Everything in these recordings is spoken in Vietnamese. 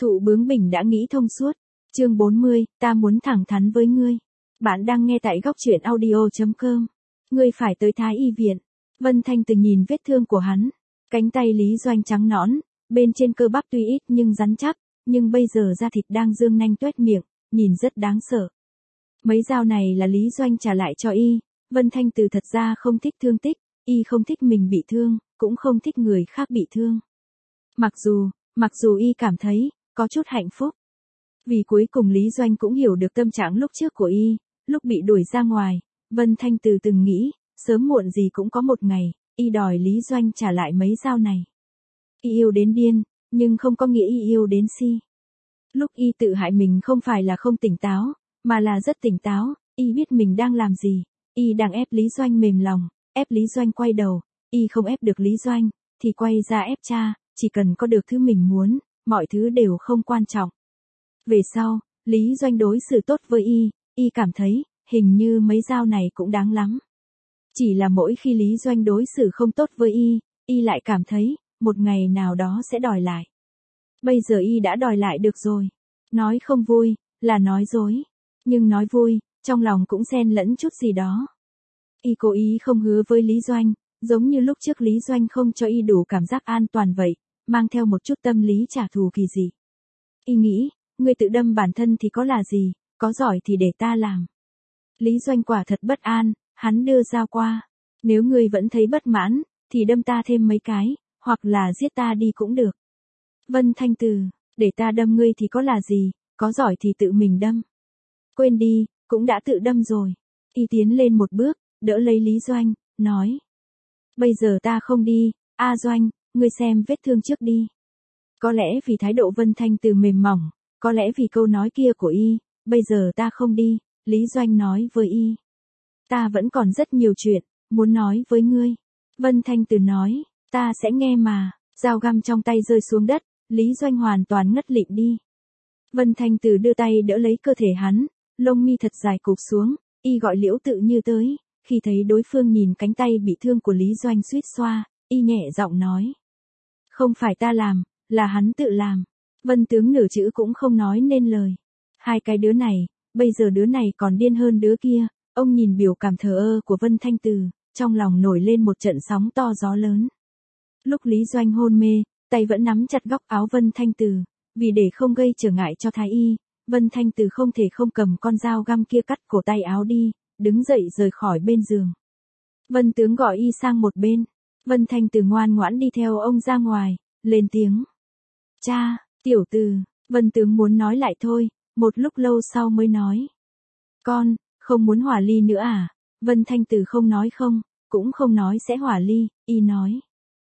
Thụ bướng bỉnh đã nghĩ thông suốt. Chương 40, ta muốn thẳng thắn với ngươi. Bạn đang nghe tại góc truyện audio.com. Ngươi phải tới Thái y viện. Vân Thanh Từ nhìn vết thương của hắn. Cánh tay Lý Doanh trắng nõn, bên trên cơ bắp tuy ít nhưng rắn chắc, nhưng bây giờ da thịt đang dương nanh tuét miệng, nhìn rất đáng sợ. Mấy dao này là Lý Doanh trả lại cho y. Vân Thanh Từ thật ra không thích thương tích, y không thích mình bị thương, cũng không thích người khác bị thương. Mặc dù y cảm thấy có chút hạnh phúc. Vì cuối cùng Lý Doanh cũng hiểu được tâm trạng lúc trước của y, lúc bị đuổi ra ngoài, Vân Thanh Từ từng nghĩ, sớm muộn gì cũng có một ngày, y đòi Lý Doanh trả lại mấy dao này. Y yêu đến điên, nhưng không có nghĩa y yêu đến si. Lúc y tự hại mình không phải là không tỉnh táo, mà là rất tỉnh táo, y biết mình đang làm gì, y đang ép Lý Doanh mềm lòng, ép Lý Doanh quay đầu, y không ép được Lý Doanh, thì quay ra ép cha, chỉ cần có được thứ mình muốn, mọi thứ đều không quan trọng. Về sau, Lý Doanh đối xử tốt với y cảm thấy, hình như mấy dao này cũng đáng lắm. Chỉ là mỗi khi Lý Doanh đối xử không tốt với y lại cảm thấy, một ngày nào đó sẽ đòi lại. Bây giờ y đã đòi lại được rồi. Nói không vui, là nói dối. Nhưng nói vui, trong lòng cũng xen lẫn chút gì đó. Y cố ý không hứa với Lý Doanh, giống như lúc trước Lý Doanh không cho y đủ cảm giác an toàn vậy, mang theo một chút tâm lý trả thù kỳ dị. Y nghĩ, ngươi tự đâm bản thân thì có là gì, có giỏi thì để ta làm. Lý Doanh quả thật bất an, hắn đưa dao qua. Nếu ngươi vẫn thấy bất mãn, thì đâm ta thêm mấy cái, hoặc là giết ta đi cũng được. Vân Thanh Từ, để ta đâm ngươi thì có là gì, có giỏi thì tự mình đâm. Quên đi, cũng đã tự đâm rồi. Y tiến lên một bước, đỡ lấy Lý Doanh, nói. Bây giờ ta không đi, Doanh, ngươi xem vết thương trước đi. Có lẽ vì thái độ Vân Thanh Từ mềm mỏng, có lẽ vì câu nói kia của y, bây giờ ta không đi, Lý Doanh nói với y. Ta vẫn còn rất nhiều chuyện, muốn nói với ngươi. Vân Thanh Từ nói, ta sẽ nghe mà, dao găm trong tay rơi xuống đất, Lý Doanh hoàn toàn ngất lịm đi. Vân Thanh Từ đưa tay đỡ lấy cơ thể hắn, lông mi thật dài cụp xuống, y gọi Liễu Tự Như tới, khi thấy đối phương nhìn cánh tay bị thương của Lý Doanh suýt xoa, y nhẹ giọng nói. Không phải ta làm, là hắn tự làm. Vân tướng nửa chữ cũng không nói nên lời. Hai cái đứa này, bây giờ đứa này còn điên hơn đứa kia, ông nhìn biểu cảm thờ ơ của Vân Thanh Từ, trong lòng nổi lên một trận sóng to gió lớn. Lúc Lý Doanh hôn mê, tay vẫn nắm chặt góc áo Vân Thanh Từ, vì để không gây trở ngại cho thái y, Vân Thanh Từ không thể không cầm con dao găm kia cắt cổ tay áo đi, đứng dậy rời khỏi bên giường. Vân tướng gọi y sang một bên, Vân Thanh Từ ngoan ngoãn đi theo ông ra ngoài, lên tiếng. Cha, tiểu Từ, Vân tướng muốn nói lại thôi, một lúc lâu sau mới nói. Con, không muốn hỏa ly nữa à? Vân Thanh Từ không nói không, cũng không nói sẽ hỏa ly, y nói.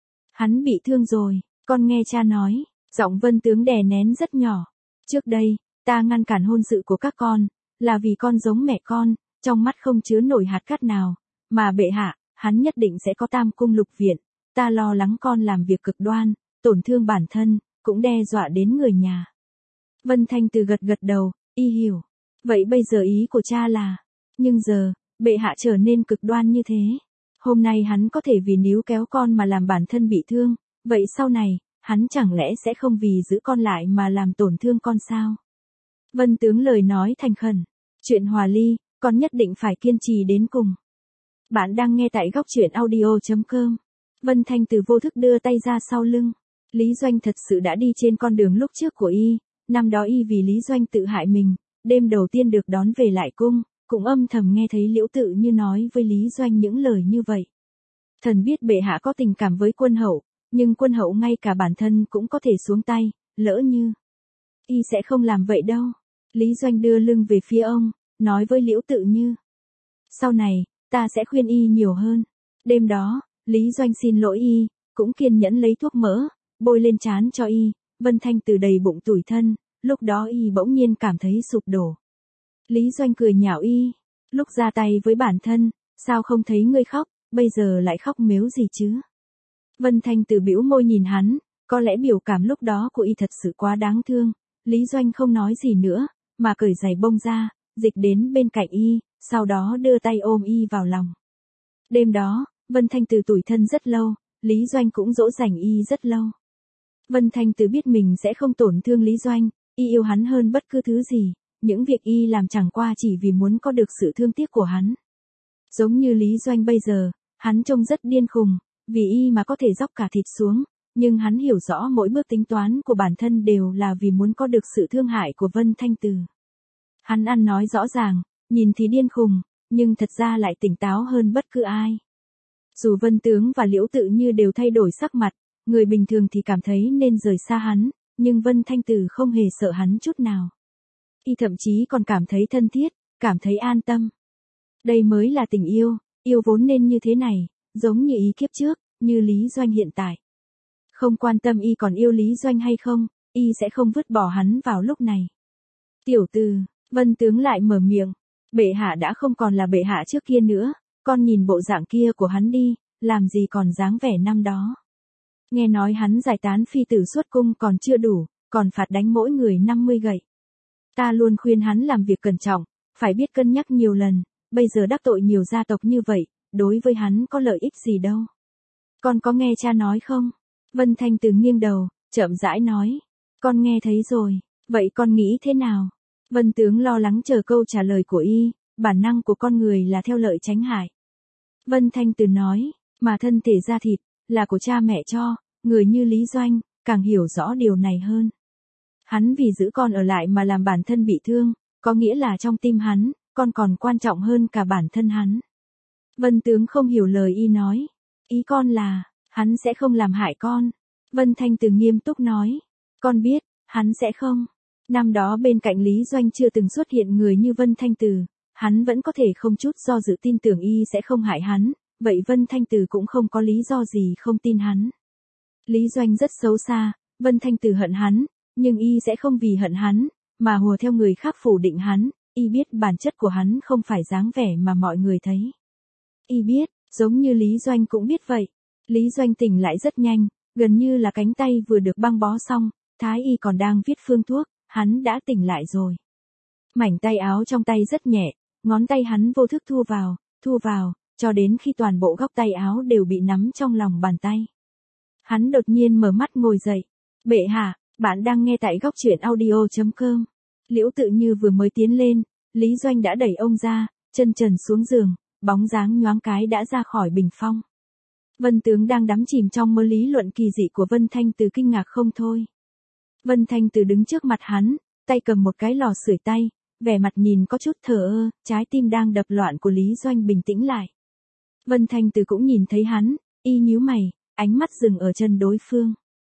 Hắn bị thương rồi, con nghe cha nói, giọng Vân tướng đè nén rất nhỏ. Trước đây, ta ngăn cản hôn sự của các con, là vì con giống mẹ con, trong mắt không chứa nổi hạt cát nào, mà bệ hạ, hắn nhất định sẽ có tam cung lục viện, ta lo lắng con làm việc cực đoan, tổn thương bản thân, cũng đe dọa đến người nhà. Vân Thanh Từ gật gật đầu, y hiểu. Vậy bây giờ ý của cha là, nhưng giờ, bệ hạ trở nên cực đoan như thế. Hôm nay hắn có thể vì níu kéo con mà làm bản thân bị thương, vậy sau này, hắn chẳng lẽ sẽ không vì giữ con lại mà làm tổn thương con sao? Vân tướng lời nói thành khẩn. Chuyện hòa ly, con nhất định phải kiên trì đến cùng. Bạn đang nghe tại góc truyện audio.com. Vân Thanh Từ vô thức đưa tay ra sau lưng. Lý Doanh thật sự đã đi trên con đường lúc trước của y. Năm đó y vì Lý Doanh tự hại mình, đêm đầu tiên được đón về lại cung, cũng âm thầm nghe thấy Liễu Tự Như nói với Lý Doanh những lời như vậy. Thần biết bệ hạ có tình cảm với quân hậu, nhưng quân hậu ngay cả bản thân cũng có thể xuống tay, lỡ như. Y sẽ không làm vậy đâu. Lý Doanh đưa lưng về phía ông, nói với Liễu Tự Như. Sau này, ta sẽ khuyên y nhiều hơn. Đêm đó, Lý Doanh xin lỗi y, cũng kiên nhẫn lấy thuốc mỡ, bôi lên trán cho y. Vân Thanh Từ đầy bụng tủi thân, lúc đó y bỗng nhiên cảm thấy sụp đổ. Lý Doanh cười nhạo y, lúc ra tay với bản thân, sao không thấy ngươi khóc, bây giờ lại khóc mếu gì chứ? Vân Thanh Từ bĩu môi nhìn hắn, có lẽ biểu cảm lúc đó của y thật sự quá đáng thương. Lý Doanh không nói gì nữa, mà cởi giày bông ra, dịch đến bên cạnh y, sau đó đưa tay ôm y vào lòng. Đêm đó, Vân Thanh Từ tủi thân rất lâu, Lý Doanh cũng dỗ dành y rất lâu. Vân Thanh Từ biết mình sẽ không tổn thương Lý Doanh, y yêu hắn hơn bất cứ thứ gì, những việc y làm chẳng qua chỉ vì muốn có được sự thương tiếc của hắn. Giống như Lý Doanh bây giờ, hắn trông rất điên khùng, vì y mà có thể dóc cả thịt xuống, nhưng hắn hiểu rõ mỗi bước tính toán của bản thân đều là vì muốn có được sự thương hại của Vân Thanh Từ. Hắn ăn nói rõ ràng, nhìn thì điên khùng, nhưng thật ra lại tỉnh táo hơn bất cứ ai. Dù Vân Tướng và Liễu Tự Như đều thay đổi sắc mặt, người bình thường thì cảm thấy nên rời xa hắn, nhưng Vân Thanh Từ không hề sợ hắn chút nào. Y thậm chí còn cảm thấy thân thiết, cảm thấy an tâm. Đây mới là tình yêu, yêu vốn nên như thế này, giống như ý kiếp trước, như Lý Doanh hiện tại. Không quan tâm y còn yêu Lý Doanh hay không, y sẽ không vứt bỏ hắn vào lúc này. Tiểu Từ, Vân Tướng lại mở miệng, bệ hạ đã không còn là bệ hạ trước kia nữa, con nhìn bộ dạng kia của hắn đi, làm gì còn dáng vẻ năm đó. Nghe nói hắn giải tán phi tử xuất cung còn chưa đủ, còn phạt đánh mỗi người 50 gậy. Ta luôn khuyên hắn làm việc cẩn trọng, phải biết cân nhắc nhiều lần, bây giờ đắc tội nhiều gia tộc như vậy, đối với hắn có lợi ích gì đâu. Con có nghe cha nói không? Vân Thanh Từ nghiêng đầu, chậm rãi nói. Con nghe thấy rồi, vậy con nghĩ thế nào? Vân Tướng lo lắng chờ câu trả lời của y, bản năng của con người là theo lợi tránh hại. Vân Thanh Từ nói, mà thân thể da thịt, là của cha mẹ cho, người như Lý Doanh, càng hiểu rõ điều này hơn. Hắn vì giữ con ở lại mà làm bản thân bị thương, có nghĩa là trong tim hắn, con còn quan trọng hơn cả bản thân hắn. Vân Tướng không hiểu lời y nói. Ý con là, hắn sẽ không làm hại con. Vân Thanh Từ nghiêm túc nói. Con biết, hắn sẽ không. Năm đó bên cạnh Lý Doanh chưa từng xuất hiện người như Vân Thanh Từ, hắn vẫn có thể không chút do dự tin tưởng y sẽ không hại hắn, vậy Vân Thanh Từ cũng không có lý do gì không tin hắn. Lý Doanh rất xấu xa, Vân Thanh Từ hận hắn, nhưng y sẽ không vì hận hắn, mà hùa theo người khác phủ định hắn, y biết bản chất của hắn không phải dáng vẻ mà mọi người thấy. Y biết, giống như Lý Doanh cũng biết vậy. Lý Doanh tỉnh lại rất nhanh, gần như là cánh tay vừa được băng bó xong, thái y còn đang viết phương thuốc, hắn đã tỉnh lại rồi. Mảnh tay áo trong tay rất nhẹ, ngón tay hắn vô thức thu vào, cho đến khi toàn bộ góc tay áo đều bị nắm trong lòng bàn tay. Hắn đột nhiên mở mắt ngồi dậy. Bệ hạ, bạn đang nghe tại góc truyện audio.com. Liễu Tự Như vừa mới tiến lên, Lý Doanh đã đẩy ông ra, chân trần xuống giường, bóng dáng nhoáng cái đã ra khỏi bình phong. Vân Tướng đang đắm chìm trong mơ lý luận kỳ dị của Vân Thanh Từ kinh ngạc không thôi. Vân Thanh Từ đứng trước mặt hắn, tay cầm một cái lò sưởi tay, vẻ mặt nhìn có chút thờ ơ, trái tim đang đập loạn của Lý Doanh bình tĩnh lại. Vân Thanh Từ cũng nhìn thấy hắn, y nhíu mày, ánh mắt dừng ở chân đối phương.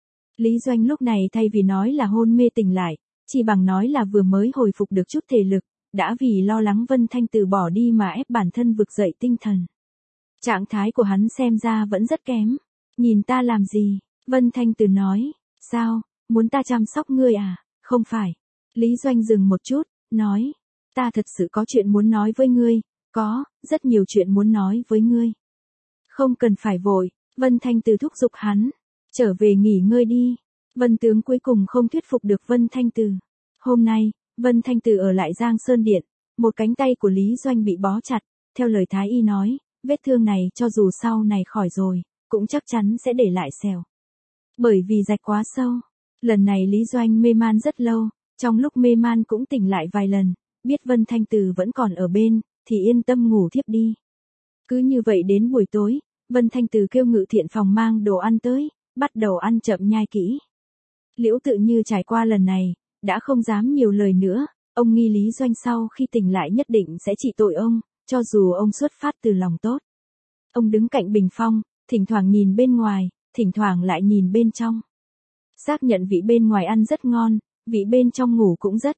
Lý Doanh lúc này thay vì nói là hôn mê tỉnh lại, chỉ bằng nói là vừa mới hồi phục được chút thể lực, đã vì lo lắng Vân Thanh Từ bỏ đi mà ép bản thân vực dậy tinh thần. Trạng thái của hắn xem ra vẫn rất kém. Nhìn ta làm gì? Vân Thanh Từ nói. Sao, muốn ta chăm sóc ngươi à? Không phải. Lý Doanh dừng một chút, nói. Ta thật sự có chuyện muốn nói với ngươi. Có, rất nhiều chuyện muốn nói với ngươi. Không cần phải vội. Vân Thanh Từ thúc giục hắn. Trở về nghỉ ngơi đi. Vân Tướng cuối cùng không thuyết phục được Vân Thanh Từ. Hôm nay, Vân Thanh Từ ở lại Giang Sơn Điện. Một cánh tay của Lý Doanh bị bó chặt. Theo lời Thái Y nói, vết thương này cho dù sau này khỏi rồi, cũng chắc chắn sẽ để lại sẹo. Bởi vì rạch quá sâu. Lần này Lý Doanh mê man rất lâu, trong lúc mê man cũng tỉnh lại vài lần, biết Vân Thanh Từ vẫn còn ở bên, thì yên tâm ngủ thiếp đi. Cứ như vậy đến buổi tối, Vân Thanh Từ kêu Ngự Thiện phòng mang đồ ăn tới, bắt đầu ăn chậm nhai kỹ. Liễu Tự Như trải qua lần này, đã không dám nhiều lời nữa, ông nghi Lý Doanh sau khi tỉnh lại nhất định sẽ trị tội ông, cho dù ông xuất phát từ lòng tốt. Ông đứng cạnh bình phong, thỉnh thoảng nhìn bên ngoài, thỉnh thoảng lại nhìn bên trong. Xác nhận vị bên ngoài ăn rất ngon, vị bên trong ngủ cũng rất.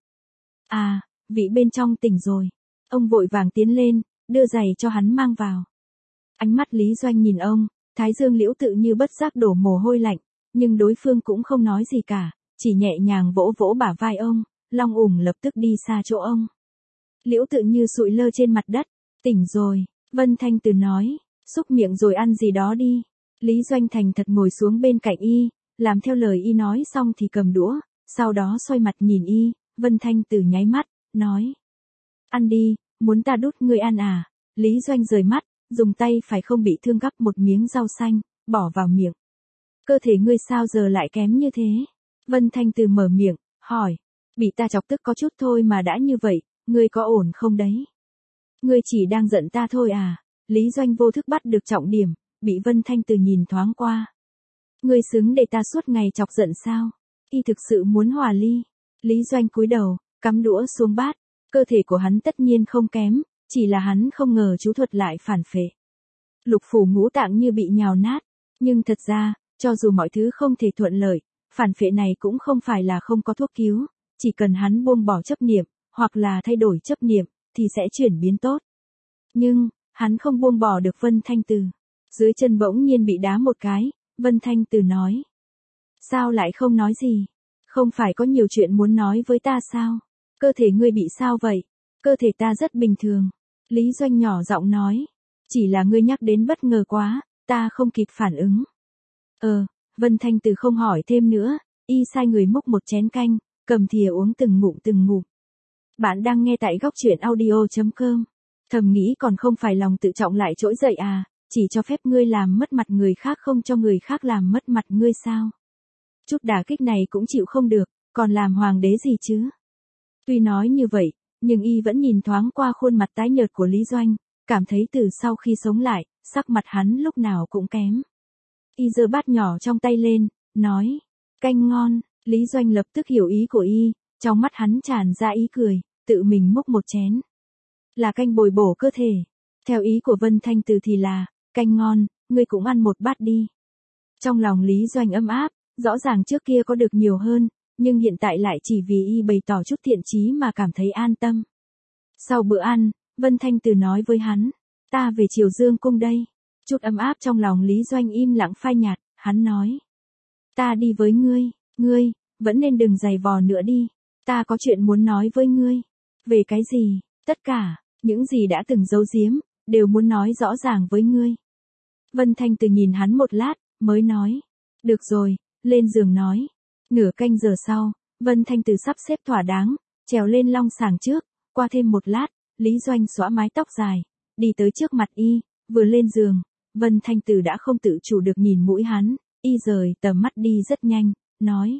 À, vị bên trong tỉnh rồi. Ông vội vàng tiến lên, đưa giày cho hắn mang vào. Ánh mắt Lý Doanh nhìn ông, thái dương Liễu Tự Như bất giác đổ mồ hôi lạnh, nhưng đối phương cũng không nói gì cả, chỉ nhẹ nhàng vỗ vỗ bả vai ông, Long Ủng lập tức đi xa chỗ ông. Liễu Tự Như sụi lơ trên mặt đất, tỉnh rồi, Vân Thanh Từ nói, xúc miệng rồi ăn gì đó đi. Lý Doanh thành thật ngồi xuống bên cạnh y, làm theo lời y nói xong thì cầm đũa, sau đó xoay mặt nhìn y, Vân Thanh Từ nháy mắt, nói. Ăn đi, muốn ta đút ngươi ăn à? Lý Doanh rời mắt, dùng tay phải không bị thương gắp một miếng rau xanh, bỏ vào miệng. cơ thể ngươi sao giờ lại kém như thế? Vân Thanh Từ mở miệng, hỏi. Bị ta chọc tức có chút thôi mà đã như vậy, ngươi có ổn không đấy? Ngươi chỉ đang giận ta thôi à? Lý Doanh vô thức bắt được trọng điểm, bị Vân Thanh Từ nhìn thoáng qua. Ngươi xứng để ta suốt ngày chọc giận sao? Y thực sự muốn hòa ly. Lý Doanh cúi đầu, cắm đũa xuống bát, cơ thể của hắn tất nhiên không kém, chỉ là hắn không ngờ chú thuật lại phản phệ. Lục phủ ngũ tạng như bị nhào nát, nhưng thật ra, cho dù mọi thứ không thể thuận lợi, phản phệ này cũng không phải là không có thuốc cứu, chỉ cần hắn buông bỏ chấp niệm, hoặc là thay đổi chấp niệm, thì sẽ chuyển biến tốt. Nhưng, hắn không buông bỏ được Vân Thanh Từ. Dưới chân bỗng nhiên bị đá một cái, Vân Thanh Từ nói. Sao lại không nói gì? Không phải có nhiều chuyện muốn nói với ta sao? Cơ thể ngươi bị sao vậy? Cơ thể ta rất bình thường. Lý Doanh nhỏ giọng nói. Chỉ là ngươi nhắc đến bất ngờ quá, ta không kịp phản ứng. Vân Thanh Từ không hỏi thêm nữa, y sai người múc một chén canh, cầm thìa uống từng ngụm từng ngụm. Bạn đang nghe tại góc truyện audio.com. Thầm nghĩ còn không phải lòng tự trọng lại trỗi dậy à, chỉ cho phép ngươi làm mất mặt người khác không cho người khác làm mất mặt ngươi sao? Chút đả kích này cũng chịu không được, còn làm hoàng đế gì chứ? Tuy nói như vậy, nhưng y vẫn nhìn thoáng qua khuôn mặt tái nhợt của Lý Doanh, cảm thấy từ sau khi sống lại, sắc mặt hắn lúc nào cũng kém. Y giơ bát nhỏ trong tay lên, nói, canh ngon. Lý Doanh lập tức hiểu ý của y, trong mắt hắn tràn ra ý cười, tự mình múc một chén. Là canh bồi bổ cơ thể. Theo ý của Vân Thanh Từ thì là, canh ngon, ngươi cũng ăn một bát đi. Trong lòng Lý Doanh ấm áp, rõ ràng trước kia có được nhiều hơn, nhưng hiện tại lại chỉ vì y bày tỏ chút thiện chí mà cảm thấy an tâm. Sau bữa ăn, Vân Thanh Từ nói với hắn, ta về Triều Dương cung đây. Chút ấm áp trong lòng Lý Doanh im lặng phai nhạt, hắn nói. Ta đi với ngươi, vẫn nên đừng giày vò nữa đi. Ta có chuyện muốn nói với ngươi. Về cái gì? Tất cả, những gì đã từng giấu giếm, đều muốn nói rõ ràng với ngươi. Vân Thanh Từ nhìn hắn một lát, mới nói. Được rồi, lên giường nói. Nửa canh giờ sau, Vân Thanh Từ sắp xếp thỏa đáng, trèo lên long sàng trước, qua thêm một lát, Lý Doanh xõa mái tóc dài, đi tới trước mặt y, vừa lên giường, Vân Thanh Từ đã không tự chủ được nhìn mũi hắn, y rời tầm mắt đi rất nhanh, nói.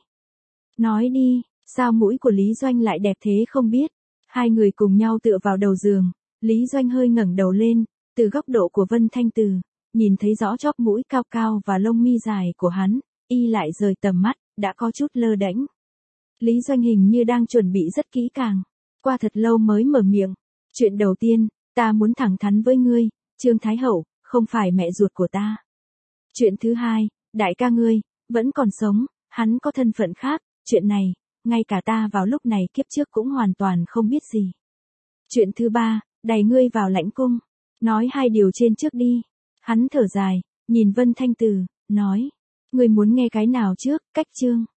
Nói đi, sao mũi của Lý Doanh lại đẹp thế không biết. Hai người cùng nhau tựa vào đầu giường, Lý Doanh hơi ngẩng đầu lên, từ góc độ của Vân Thanh Từ, nhìn thấy rõ chóp mũi cao cao và lông mi dài của hắn, y lại rời tầm mắt, đã có chút lơ đễnh. Lý Doanh hình như đang chuẩn bị rất kỹ càng, qua thật lâu mới mở miệng. Chuyện đầu tiên, ta muốn thẳng thắn với ngươi, Trương Thái Hậu, không phải mẹ ruột của ta. Chuyện thứ hai, đại ca ngươi, vẫn còn sống, hắn có thân phận khác, chuyện này, ngay cả ta vào lúc này kiếp trước cũng hoàn toàn không biết gì. Chuyện thứ ba, đày ngươi vào lãnh cung. Nói hai điều trên trước đi. Hắn thở dài, nhìn Vân Thanh Từ, nói. Ngươi muốn nghe cái nào trước, cách Trương